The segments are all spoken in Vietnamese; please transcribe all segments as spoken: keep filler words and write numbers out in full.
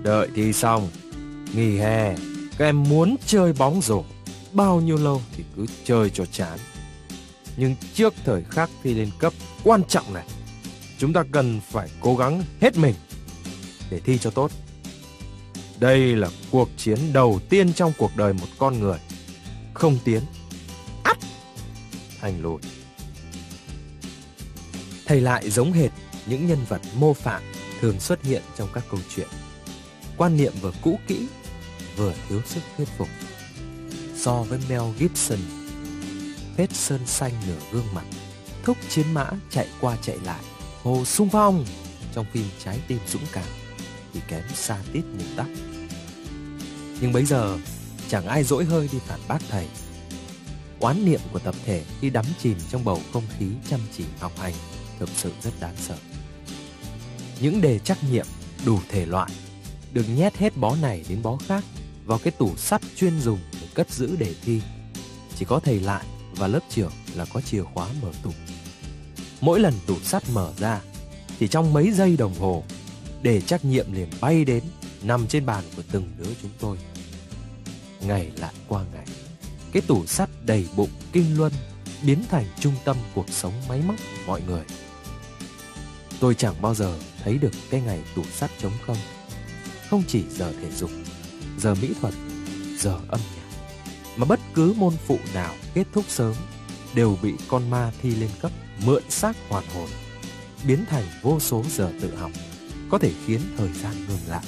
Đợi thi xong, nghỉ hè, các em muốn chơi bóng rổ bao nhiêu lâu thì cứ chơi cho chán. Nhưng trước thời khắc thi lên cấp quan trọng này, chúng ta cần phải cố gắng hết mình để thi cho tốt. Đây là cuộc chiến đầu tiên trong cuộc đời một con người. Không tiến, ắt thành lùi. Thầy lại giống hệt những nhân vật mô phạm thường xuất hiện trong các câu chuyện. Quan niệm vừa cũ kỹ, vừa thiếu sức thuyết phục. So với Mel Gibson, vết sơn xanh nửa gương mặt, thúc chiến mã chạy qua chạy lại, hô xung phong trong phim Trái tim dũng cảm thì kém xa tít một tắp. Nhưng bấy giờ chẳng ai dỗi hơi đi phản bác thầy. Oán niệm của tập thể khi đắm chìm trong bầu không khí chăm chỉ học hành thực sự rất đáng sợ. Những đề trắc nghiệm đủ thể loại được nhét hết bó này đến bó khác vào cái tủ sắt chuyên dùng để cất giữ đề thi. Chỉ có thầy lại và lớp trưởng là có chìa khóa mở tủ. Mỗi lần tủ sắt mở ra, chỉ trong mấy giây đồng hồ, đề trắc nghiệm liền bay đến nằm trên bàn của từng đứa chúng tôi. Ngày lại qua ngày, cái tủ sắt đầy bụng kinh luân biến thành trung tâm cuộc sống máy móc của mọi người. Tôi chẳng bao giờ thấy được cái ngày tủ sắt trống không. Không chỉ giờ thể dục, giờ mỹ thuật, giờ âm nhạc, mà bất cứ môn phụ nào kết thúc sớm đều bị con ma thi lên cấp mượn xác hoàn hồn, biến thành vô số giờ tự học, có thể khiến thời gian ngừng lại.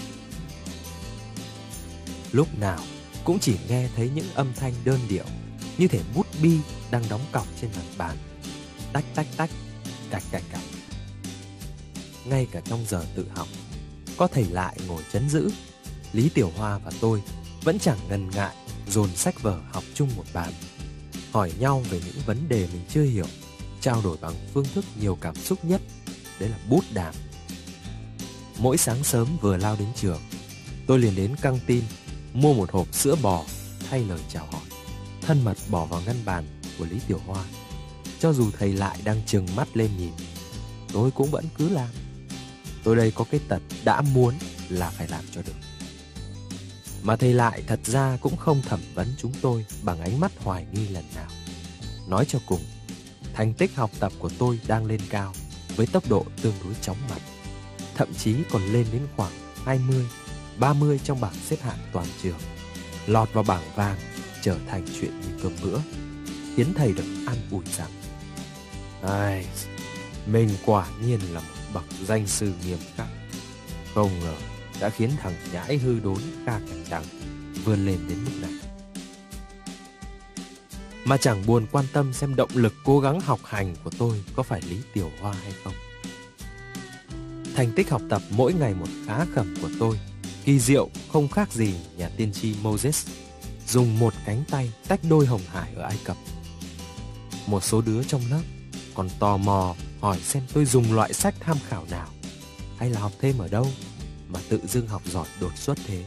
Lúc nào cũng chỉ nghe thấy những âm thanh đơn điệu, như thể bút bi đang đóng cọc trên mặt bàn. Tách tách tách, cạch cạch cạch. Ngay cả trong giờ tự học, có thầy lại ngồi trấn giữ, Lý Tiểu Hoa và tôi vẫn chẳng ngần ngại dồn sách vở học chung một bàn, hỏi nhau về những vấn đề mình chưa hiểu, trao đổi bằng phương thức nhiều cảm xúc nhất, đấy là bút đàm. Mỗi sáng sớm vừa lao đến trường, tôi liền đến căng tin mua một hộp sữa bò thay lời chào hỏi, thân mật bỏ vào ngăn bàn của Lý Tiểu Hoa. Cho dù thầy lại đang trừng mắt lên nhìn, tôi cũng vẫn cứ làm. Tôi đây có cái tật đã muốn là phải làm cho được. Mà thầy lại thật ra cũng không thẩm vấn chúng tôi bằng ánh mắt hoài nghi lần nào. Nói cho cùng, thành tích học tập của tôi đang lên cao với tốc độ tương đối chóng mặt, thậm chí còn lên đến khoảng hai mươi, ba mươi trong bảng xếp hạng toàn trường, lọt vào bảng vàng trở thành chuyện như cơm bữa, khiến thầy được an ủi rằng: ai, mình quả nhiên là một bậc danh sư nghiêm khắc, không ngờ đã khiến thằng nhãi hư đốn ca cảnh đằng vươn lên đến mức này. Mà chẳng buồn quan tâm xem động lực cố gắng học hành của tôi có phải Lý Tiểu Hoa hay không. Thành tích học tập mỗi ngày một khá khẩm của tôi kỳ diệu không khác gì nhà tiên tri Moses dùng một cánh tay tách đôi Hồng Hải ở Ai Cập. Một số đứa trong lớp còn tò mò hỏi xem tôi dùng loại sách tham khảo nào hay là học thêm ở đâu mà tự dưng học giỏi đột xuất thế.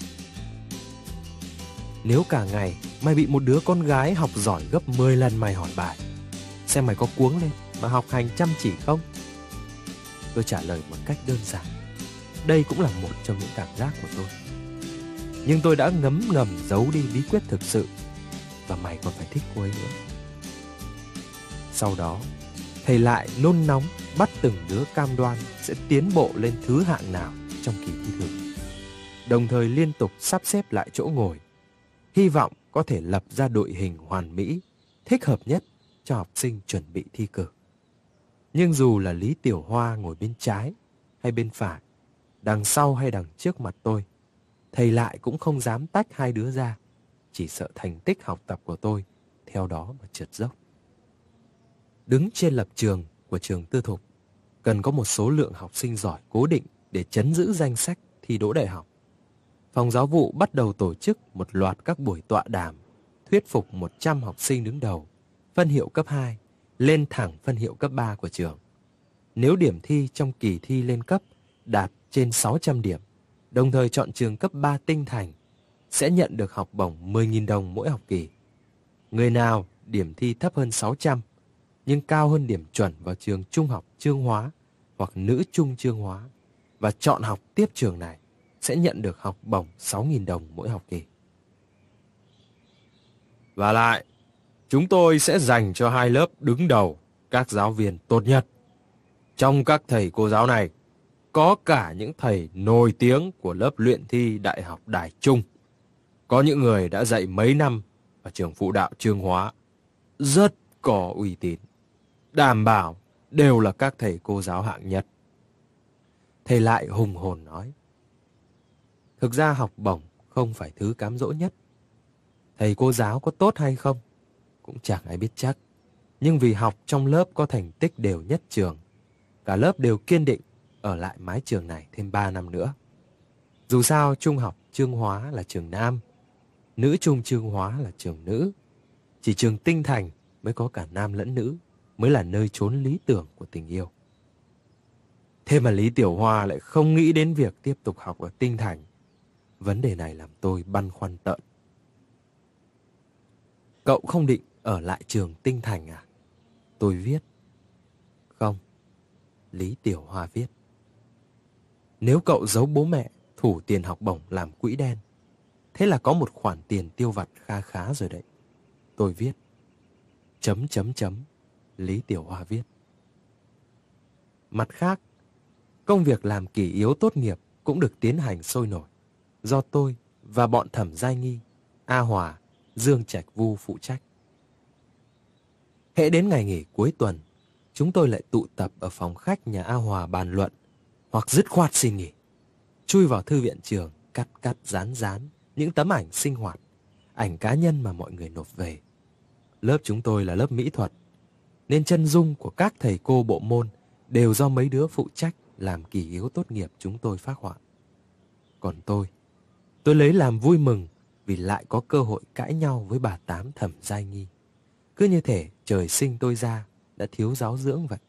Nếu cả ngày mày bị một đứa con gái học giỏi gấp mười lần mày hỏi bài, xem mày có cuống lên mà học hành chăm chỉ không? Tôi trả lời một cách đơn giản. Đây cũng là một trong những cảm giác của tôi. Nhưng tôi đã ngấm ngầm giấu đi bí quyết thực sự, và mày còn phải thích cô ấy nữa. Sau đó, thầy lại nôn nóng bắt từng đứa cam đoan sẽ tiến bộ lên thứ hạng nào trong kỳ thi thử, đồng thời liên tục sắp xếp lại chỗ ngồi, hy vọng có thể lập ra đội hình hoàn mỹ, thích hợp nhất cho học sinh chuẩn bị thi cử. Nhưng dù là Lý Tiểu Hoa ngồi bên trái hay bên phải, đằng sau hay đằng trước mặt tôi, thầy lại cũng không dám tách hai đứa ra, chỉ sợ thành tích học tập của tôi theo đó mà trượt dốc. Đứng trên lập trường của trường tư thục, cần có một số lượng học sinh giỏi cố định để trấn giữ danh sách thi đỗ đại học. Phòng giáo vụ bắt đầu tổ chức một loạt các buổi tọa đàm, thuyết phục một trăm học sinh đứng đầu, phân hiệu cấp hai, lên thẳng phân hiệu cấp ba của trường. Nếu điểm thi trong kỳ thi lên cấp đạt trên sáu trăm điểm, đồng thời chọn trường cấp ba tinh thành, sẽ nhận được học bổng mười nghìn đồng mỗi học kỳ. Người nào điểm thi thấp hơn sáu trăm, nhưng cao hơn điểm chuẩn vào trường trung học Chương Hóa hoặc nữ trung Chương Hóa và chọn học tiếp trường này, sẽ nhận được học bổng sáu nghìn đồng mỗi học kỳ. Và lại, chúng tôi sẽ dành cho hai lớp đứng đầu các giáo viên tốt nhất. Trong các thầy cô giáo này, có cả những thầy nổi tiếng của lớp luyện thi Đại học Đài Trung. Có những người đã dạy mấy năm ở trường phụ đạo Chương Hóa, rất có uy tín. Đảm bảo đều là các thầy cô giáo hạng nhất. Thầy lại hùng hồn nói. Thực ra học bổng không phải thứ cám dỗ nhất. Thầy cô giáo có tốt hay không cũng chẳng ai biết chắc. Nhưng vì học trong lớp có thành tích đều nhất trường, cả lớp đều kiên định ở lại mái trường này thêm ba năm nữa. Dù sao trung học Chương Hóa là trường nam, nữ trung Chương Hóa là trường nữ. Chỉ trường Tinh Thành mới có cả nam lẫn nữ, mới là nơi chốn lý tưởng của tình yêu. Thế mà Lý Tiểu Hoa lại không nghĩ đến việc tiếp tục học ở Tinh Thành. Vấn đề này làm tôi băn khoăn tợn. Cậu không định ở lại trường Tinh Thành à? Tôi viết. Không. Lý Tiểu Hoa viết. Nếu cậu giấu bố mẹ thủ tiền học bổng làm quỹ đen, thế là có một khoản tiền tiêu vặt kha khá rồi đấy. Tôi viết. Chấm chấm chấm. Lý Tiểu Hoa viết. Mặt khác, công việc làm kỷ yếu tốt nghiệp cũng được tiến hành sôi nổi, do tôi và bọn Thẩm Giai Nghi, A Hòa, Dương Trạch Vu phụ trách. Hễ đến ngày nghỉ cuối tuần, chúng tôi lại tụ tập ở phòng khách nhà A Hòa bàn luận, hoặc dứt khoát xin nghỉ, chui vào thư viện trường cắt cắt dán dán những tấm ảnh sinh hoạt, ảnh cá nhân mà mọi người nộp về. Lớp chúng tôi là lớp mỹ thuật, nên chân dung của các thầy cô bộ môn đều do mấy đứa phụ trách làm kỷ yếu tốt nghiệp chúng tôi phác họa. Còn tôi, tôi lấy làm vui mừng vì lại có cơ hội cãi nhau với bà Tám Thẩm Giai Nghi. Cứ như thể trời sinh tôi ra đã thiếu giáo dưỡng vậy.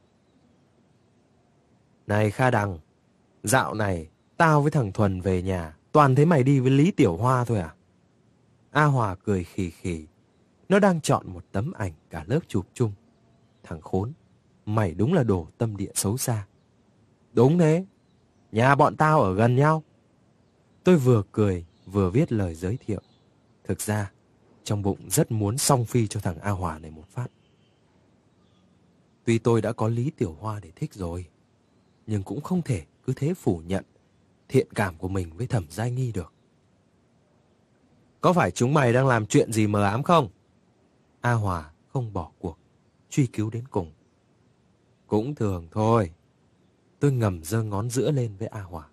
Này Kha Đằng, dạo này tao với thằng Thuần về nhà toàn thấy mày đi với Lý Tiểu Hoa thôi à? A Hòa cười khì khì. Nó đang chọn một tấm ảnh cả lớp chụp chung. Thằng khốn, mày đúng là đồ tâm địa xấu xa. Đúng thế, nhà bọn tao ở gần nhau. Tôi vừa cười vừa viết lời giới thiệu. Thực ra, trong bụng rất muốn song phi cho thằng A Hòa này một phát. Tuy tôi đã có Lý Tiểu Hoa để thích rồi, nhưng cũng không thể cứ thế phủ nhận thiện cảm của mình với Thẩm Giai Nghi được. Có phải chúng mày đang làm chuyện gì mờ ám không? A Hòa không bỏ cuộc, truy cứu đến cùng. Cũng thường thôi. Tôi ngầm giơ ngón giữa lên với A Hòa.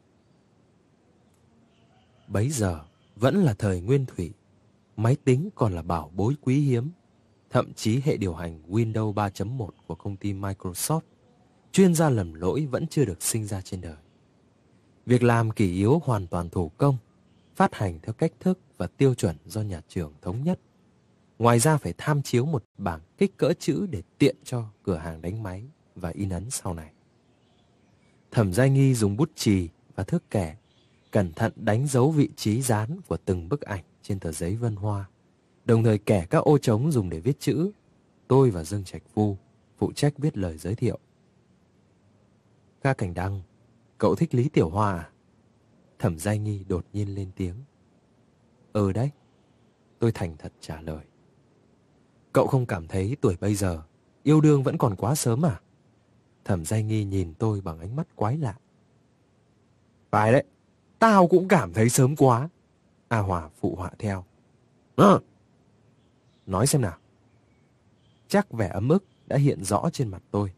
Bấy giờ vẫn là thời nguyên thủy, máy tính còn là bảo bối quý hiếm. Thậm chí hệ điều hành Windows ba chấm một của công ty Microsoft, chuyên gia lầm lỗi vẫn chưa được sinh ra trên đời. Việc làm kỷ yếu hoàn toàn thủ công, phát hành theo cách thức và tiêu chuẩn do nhà trường thống nhất. Ngoài ra phải tham chiếu một bảng kích cỡ chữ để tiện cho cửa hàng đánh máy và in ấn sau này. Thẩm Giai Nghi dùng bút chì và thước kẻ cẩn thận đánh dấu vị trí dán của từng bức ảnh trên tờ giấy vân hoa, đồng thời kẻ các ô trống dùng để viết chữ. Tôi và Dương Trạch Vu phụ trách viết lời giới thiệu. Kha Cảnh Đăng, cậu thích Lý Tiểu Hoa à? Thẩm Giai Nghi đột nhiên lên tiếng. Ừ đấy, tôi thành thật trả lời. Cậu không cảm thấy tuổi bây giờ yêu đương vẫn còn quá sớm à? Thẩm Giai Nghi nhìn tôi bằng ánh mắt quái lạ. Phải đấy, tao cũng cảm thấy sớm quá. A Hòa phụ họa theo. À, nói xem nào. Chắc vẻ ấm ức đã hiện rõ trên mặt tôi.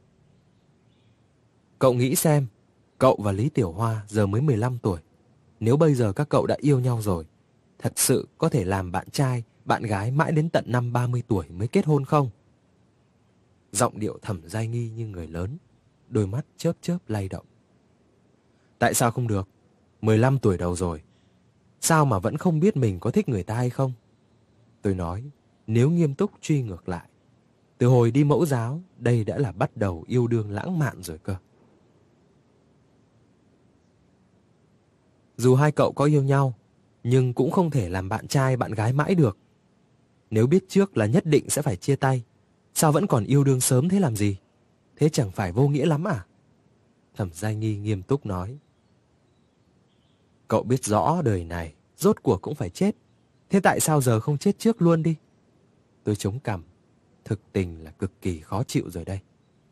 Cậu nghĩ xem, cậu và Lý Tiểu Hoa giờ mới mười lăm tuổi. Nếu bây giờ các cậu đã yêu nhau rồi, thật sự có thể làm bạn trai, bạn gái mãi đến tận năm ba mươi tuổi mới kết hôn không? Giọng điệu Thẩm Giai Nghi như người lớn, đôi mắt chớp chớp lay động. Tại sao không được? mười lăm tuổi đầu rồi. Sao mà vẫn không biết mình có thích người ta hay không? Tôi nói, nếu nghiêm túc truy ngược lại, từ hồi đi mẫu giáo, đây đã là bắt đầu yêu đương lãng mạn rồi cơ. Dù hai cậu có yêu nhau, nhưng cũng không thể làm bạn trai bạn gái mãi được. Nếu biết trước là nhất định sẽ phải chia tay, sao vẫn còn yêu đương sớm thế làm gì? Thế chẳng phải vô nghĩa lắm à? Thẩm Giai Nghi nghiêm túc nói. Cậu biết rõ đời này rốt cuộc cũng phải chết. Thế tại sao giờ không chết trước luôn đi? Tôi chống cằm. Thực tình là cực kỳ khó chịu rồi đây.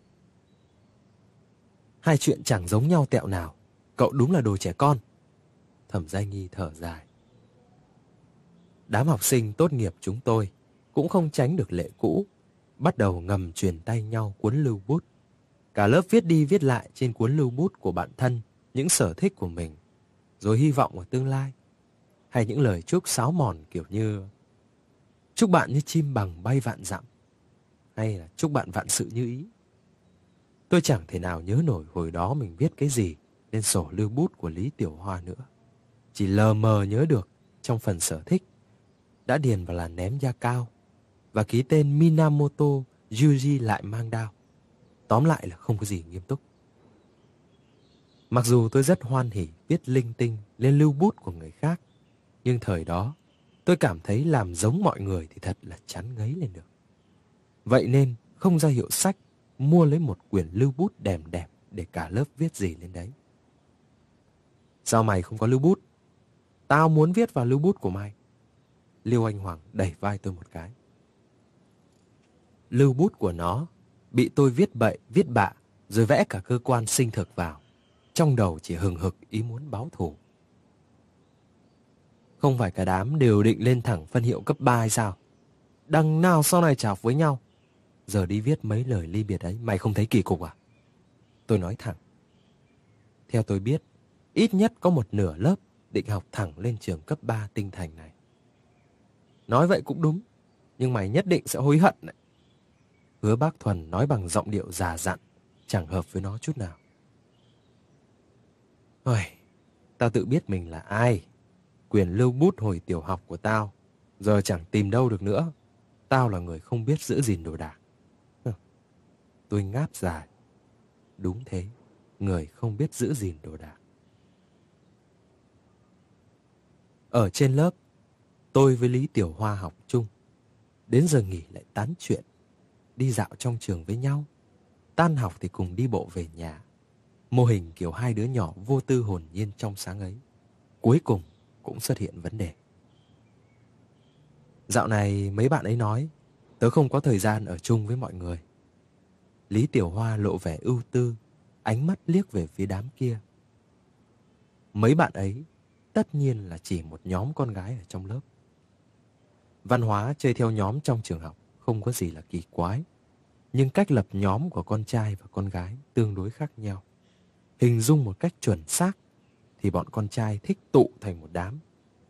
Hai chuyện chẳng giống nhau tẹo nào. Cậu đúng là đồ trẻ con. Thẩm Giai Nghi thở dài. Đám học sinh tốt nghiệp chúng tôi cũng không tránh được lệ cũ, bắt đầu ngầm truyền tay nhau cuốn lưu bút. Cả lớp viết đi viết lại trên cuốn lưu bút của bạn thân những sở thích của mình, rồi hy vọng ở tương lai. Hay những lời chúc sáo mòn kiểu như chúc bạn như chim bằng bay vạn dặm, hay là chúc bạn vạn sự như ý. Tôi chẳng thể nào nhớ nổi hồi đó mình viết cái gì lên sổ lưu bút của Lý Tiểu Hoa nữa. Chỉ lờ mờ nhớ được trong phần sở thích đã điền vào là ném da cao và ký tên Minamoto Yuji lại mang đao. Tóm lại là không có gì nghiêm túc. Mặc dù tôi rất hoan hỉ viết linh tinh lên lưu bút của người khác, nhưng thời đó tôi cảm thấy làm giống mọi người thì thật là chán ngấy lên được. Vậy nên không ra hiệu sách, mua lấy một quyển lưu bút đẹp đẹp để cả lớp viết gì lên đấy. Sao mày không có lưu bút? Tao muốn viết vào lưu bút của mày. Liêu Anh Hoàng đẩy vai tôi một cái. Lưu bút của nó bị tôi viết bậy, viết bạ, rồi vẽ cả cơ quan sinh thực vào. Trong đầu chỉ hừng hực ý muốn báo thù. Không phải cả đám đều định lên thẳng phân hiệu cấp ba hay sao? Đằng nào sau này chọc với nhau. Giờ đi viết mấy lời ly biệt ấy, mày không thấy kỳ cục à? Tôi nói thẳng. Theo tôi biết, ít nhất có một nửa lớp định học thẳng lên trường cấp ba Tinh Thành này. Nói vậy cũng đúng, nhưng mày nhất định sẽ hối hận đấy. Hứa Bác Thuần nói bằng giọng điệu già dặn, chẳng hợp với nó chút nào. Ôi, tao tự biết mình là ai. Quyền lưu bút hồi tiểu học của tao giờ chẳng tìm đâu được nữa. Tao là người không biết giữ gìn đồ đạc. Tôi ngáp dài. Đúng thế, người không biết giữ gìn đồ đạc. Ở trên lớp, tôi với Lý Tiểu Hoa học chung. Đến giờ nghỉ lại tán chuyện, đi dạo trong trường với nhau. Tan học thì cùng đi bộ về nhà. Mô hình kiểu hai đứa nhỏ vô tư hồn nhiên trong sáng ấy, cuối cùng cũng xuất hiện vấn đề. Dạo này mấy bạn ấy nói tớ không có thời gian ở chung với mọi người. Lý Tiểu Hoa lộ vẻ ưu tư, ánh mắt liếc về phía đám kia. Mấy bạn ấy tất nhiên là chỉ một nhóm con gái ở trong lớp. Văn hóa chơi theo nhóm trong trường học không có gì là kỳ quái, nhưng cách lập nhóm của con trai và con gái tương đối khác nhau. Hình dung một cách chuẩn xác thì bọn con trai thích tụ thành một đám.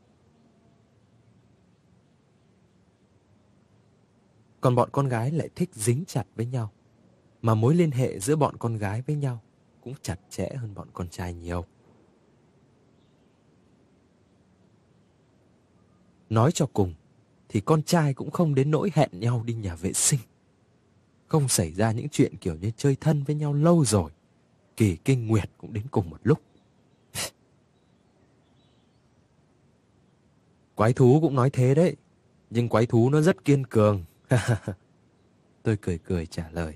Còn bọn con gái lại thích dính chặt với nhau. Mà mối liên hệ giữa bọn con gái với nhau cũng chặt chẽ hơn bọn con trai nhiều. Nói cho cùng thì con trai cũng không đến nỗi hẹn nhau đi nhà vệ sinh. Không xảy ra những chuyện kiểu như chơi thân với nhau lâu rồi, kỳ kinh nguyệt cũng đến cùng một lúc. Quái thú cũng nói thế đấy, nhưng quái thú nó rất kiên cường. Tôi cười cười trả lời.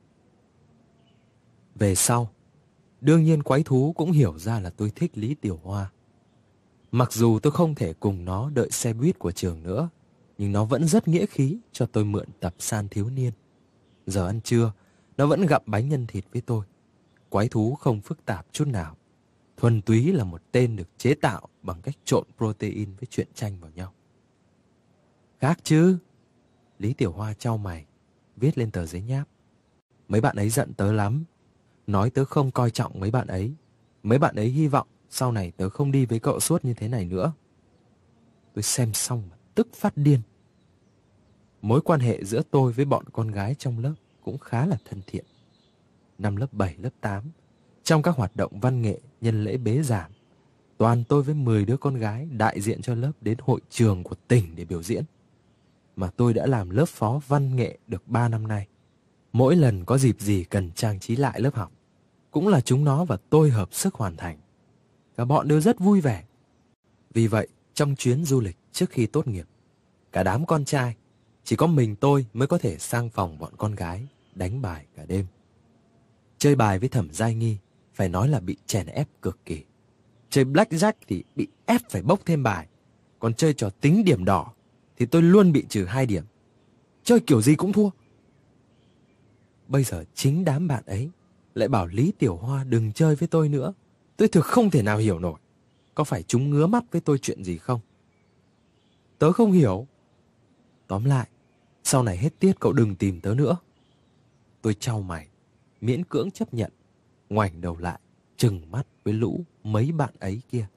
Về sau, đương nhiên quái thú cũng hiểu ra là tôi thích Lý Tiểu Hoa. Mặc dù tôi không thể cùng nó đợi xe buýt của trường nữa, nhưng nó vẫn rất nghĩa khí cho tôi mượn tập san thiếu niên. Giờ ăn trưa, nó vẫn gặm bánh nhân thịt với tôi. Quái thú không phức tạp chút nào. Thuần túy là một tên được chế tạo bằng cách trộn protein với truyện tranh vào nhau. Khác chứ? Lý Tiểu Hoa chau mày, viết lên tờ giấy nháp. Mấy bạn ấy giận tớ lắm. Nói tớ không coi trọng mấy bạn ấy. Mấy bạn ấy hy vọng sau này tớ không đi với cậu suốt như thế này nữa. Tôi xem xong mà tức phát điên. Mối quan hệ giữa tôi với bọn con gái trong lớp cũng khá là thân thiện. Năm lớp bảy, lớp tám, trong các hoạt động văn nghệ nhân lễ bế giảng, toàn tôi với mười đứa con gái đại diện cho lớp đến hội trường của tỉnh để biểu diễn. Mà tôi đã làm lớp phó văn nghệ được ba năm nay. Mỗi lần có dịp gì cần trang trí lại lớp học, cũng là chúng nó và tôi hợp sức hoàn thành. Cả bọn đều rất vui vẻ. Vì vậy, trong chuyến du lịch trước khi tốt nghiệp, cả đám con trai, chỉ có mình tôi mới có thể sang phòng bọn con gái đánh bài cả đêm. Chơi bài với Thẩm Giai Nghi phải nói là bị chèn ép cực kỳ. Chơi blackjack thì bị ép phải bốc thêm bài. Còn chơi trò tính điểm đỏ thì tôi luôn bị trừ hai điểm. Chơi kiểu gì cũng thua. Bây giờ chính đám bạn ấy lại bảo Lý Tiểu Hoa đừng chơi với tôi nữa. Tôi thực không thể nào hiểu nổi. Có phải chúng ngứa mắt với tôi chuyện gì không? Tớ không hiểu. Tóm lại, sau này hết tiết cậu đừng tìm tớ nữa. Tôi chau mày, miễn cưỡng chấp nhận, ngoảnh đầu lại, trừng mắt với lũ mấy bạn ấy kia.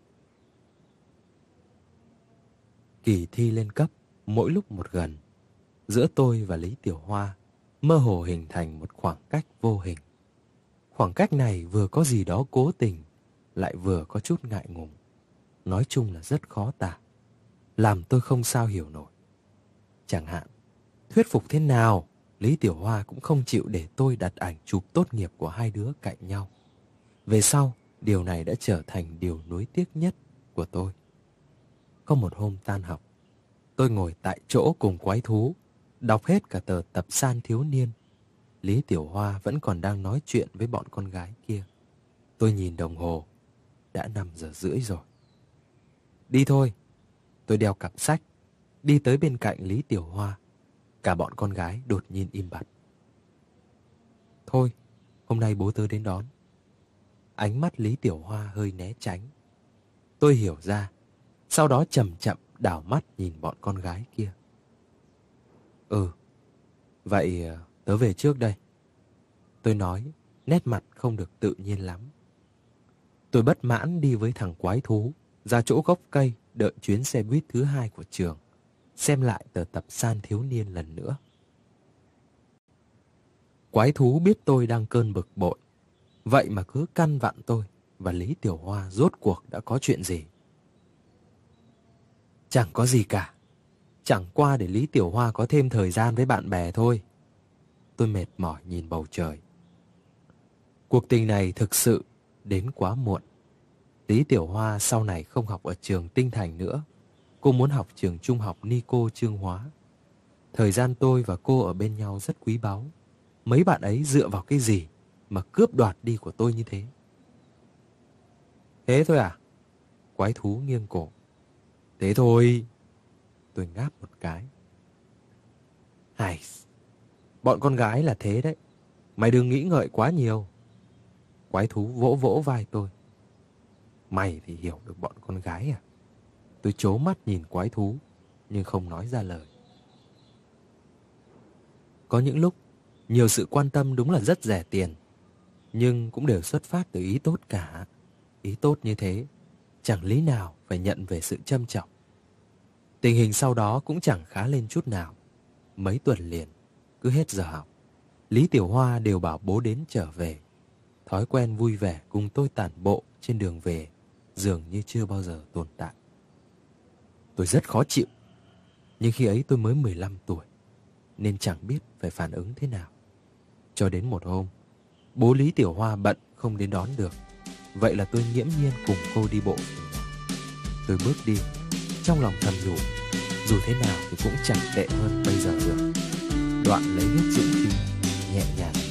Kỳ thi lên cấp mỗi lúc một gần. Giữa tôi và Lý Tiểu Hoa mơ hồ hình thành một khoảng cách vô hình. Khoảng cách này vừa có gì đó cố tình, lại vừa có chút ngại ngùng. Nói chung là rất khó tả, làm tôi không sao hiểu nổi. Chẳng hạn, thuyết phục thế nào, Lý Tiểu Hoa cũng không chịu để tôi đặt ảnh chụp tốt nghiệp của hai đứa cạnh nhau. Về sau, điều này đã trở thành điều nuối tiếc nhất của tôi. Có một hôm tan học, tôi ngồi tại chỗ cùng quái thú, đọc hết cả tờ tập san thiếu niên. Lý Tiểu Hoa vẫn còn đang nói chuyện với bọn con gái kia. Tôi nhìn đồng hồ, đã năm giờ rưỡi rồi. Đi thôi. Tôi đeo cặp sách, đi tới bên cạnh Lý Tiểu Hoa. Cả bọn con gái đột nhiên im bặt. Thôi, hôm nay bố tớ đến đón. Ánh mắt Lý Tiểu Hoa hơi né tránh. Tôi hiểu ra, sau đó chậm chậm đảo mắt nhìn bọn con gái kia. Ừ, vậy tớ về trước đây. Tôi nói, nét mặt không được tự nhiên lắm. Tôi bất mãn đi với thằng quái thú ra chỗ gốc cây đợi chuyến xe buýt thứ hai của trường, xem lại tờ tập san thiếu niên lần nữa. Quái thú biết tôi đang cơn bực bội, vậy mà cứ căn vặn tôi và Lý Tiểu Hoa rốt cuộc đã có chuyện gì. Chẳng có gì cả, chẳng qua để Lý Tiểu Hoa có thêm thời gian với bạn bè thôi. Tôi mệt mỏi nhìn bầu trời. Cuộc tình này thực sự đến quá muộn. Lý Tiểu Hoa sau này không học ở trường Tinh Thành nữa. Cô muốn học trường trung học Nico Trương Hóa. Thời gian tôi và cô ở bên nhau rất quý báu. Mấy bạn ấy dựa vào cái gì mà cướp đoạt đi của tôi như thế? Thế thôi à? Quái thú nghiêng cổ. Thế thôi. Tôi ngáp một cái. Hài, bọn con gái là thế đấy. Mày đừng nghĩ ngợi quá nhiều. Quái thú vỗ vỗ vai tôi. Mày thì hiểu được bọn con gái à? Tôi trố mắt nhìn quái thú, nhưng không nói ra lời. Có những lúc, nhiều sự quan tâm đúng là rất rẻ tiền, nhưng cũng đều xuất phát từ ý tốt cả. Ý tốt như thế, chẳng lý nào phải nhận về sự châm chọc. Tình hình sau đó cũng chẳng khá lên chút nào. Mấy tuần liền, cứ hết giờ học, Lý Tiểu Hoa đều bảo bố đến trở về. Thói quen vui vẻ cùng tôi tản bộ trên đường về dường như chưa bao giờ tồn tại. Tôi rất khó chịu, nhưng khi ấy tôi mới mười lăm tuổi, nên chẳng biết phải phản ứng thế nào. Cho đến một hôm, bố Lý Tiểu Hoa bận không đến đón được. Vậy là tôi nghiễm nhiên cùng cô đi bộ. Tôi bước đi, trong lòng thầm nhủ, dù thế nào thì cũng chẳng tệ hơn bây giờ được. Đoạn lấy hết dũng khí, nhẹ nhàng